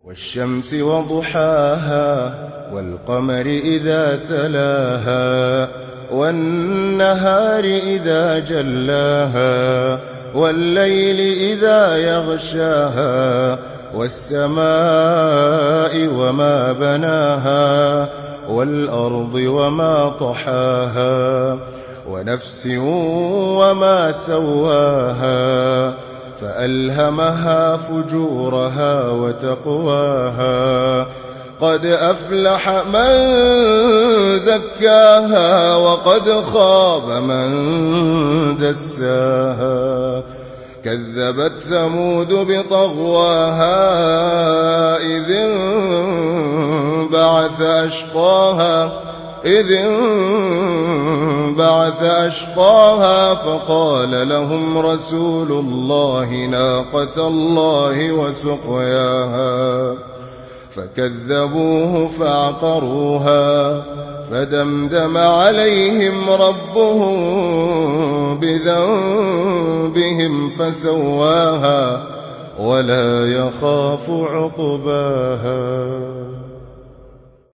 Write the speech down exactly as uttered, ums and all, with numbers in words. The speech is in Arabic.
والشمس وضحاها والقمر إذا تلاها والنهار إذا جلاها والليل إذا يغشاها والسماء وما بناها والأرض وما طحاها ونفس وما سواها فألهمها فجورها وتقواها قد أفلح من زكاها وقد خاب من دساها كذبت ثمود بطغواها إذ انبعث أشقاها إذ انبعث أشقاها فقال لهم رسول الله ناقة الله وسقياها فكذبوه فعقروها فدمدم عليهم ربهم بذنبهم فسواها ولا يخاف عقباها.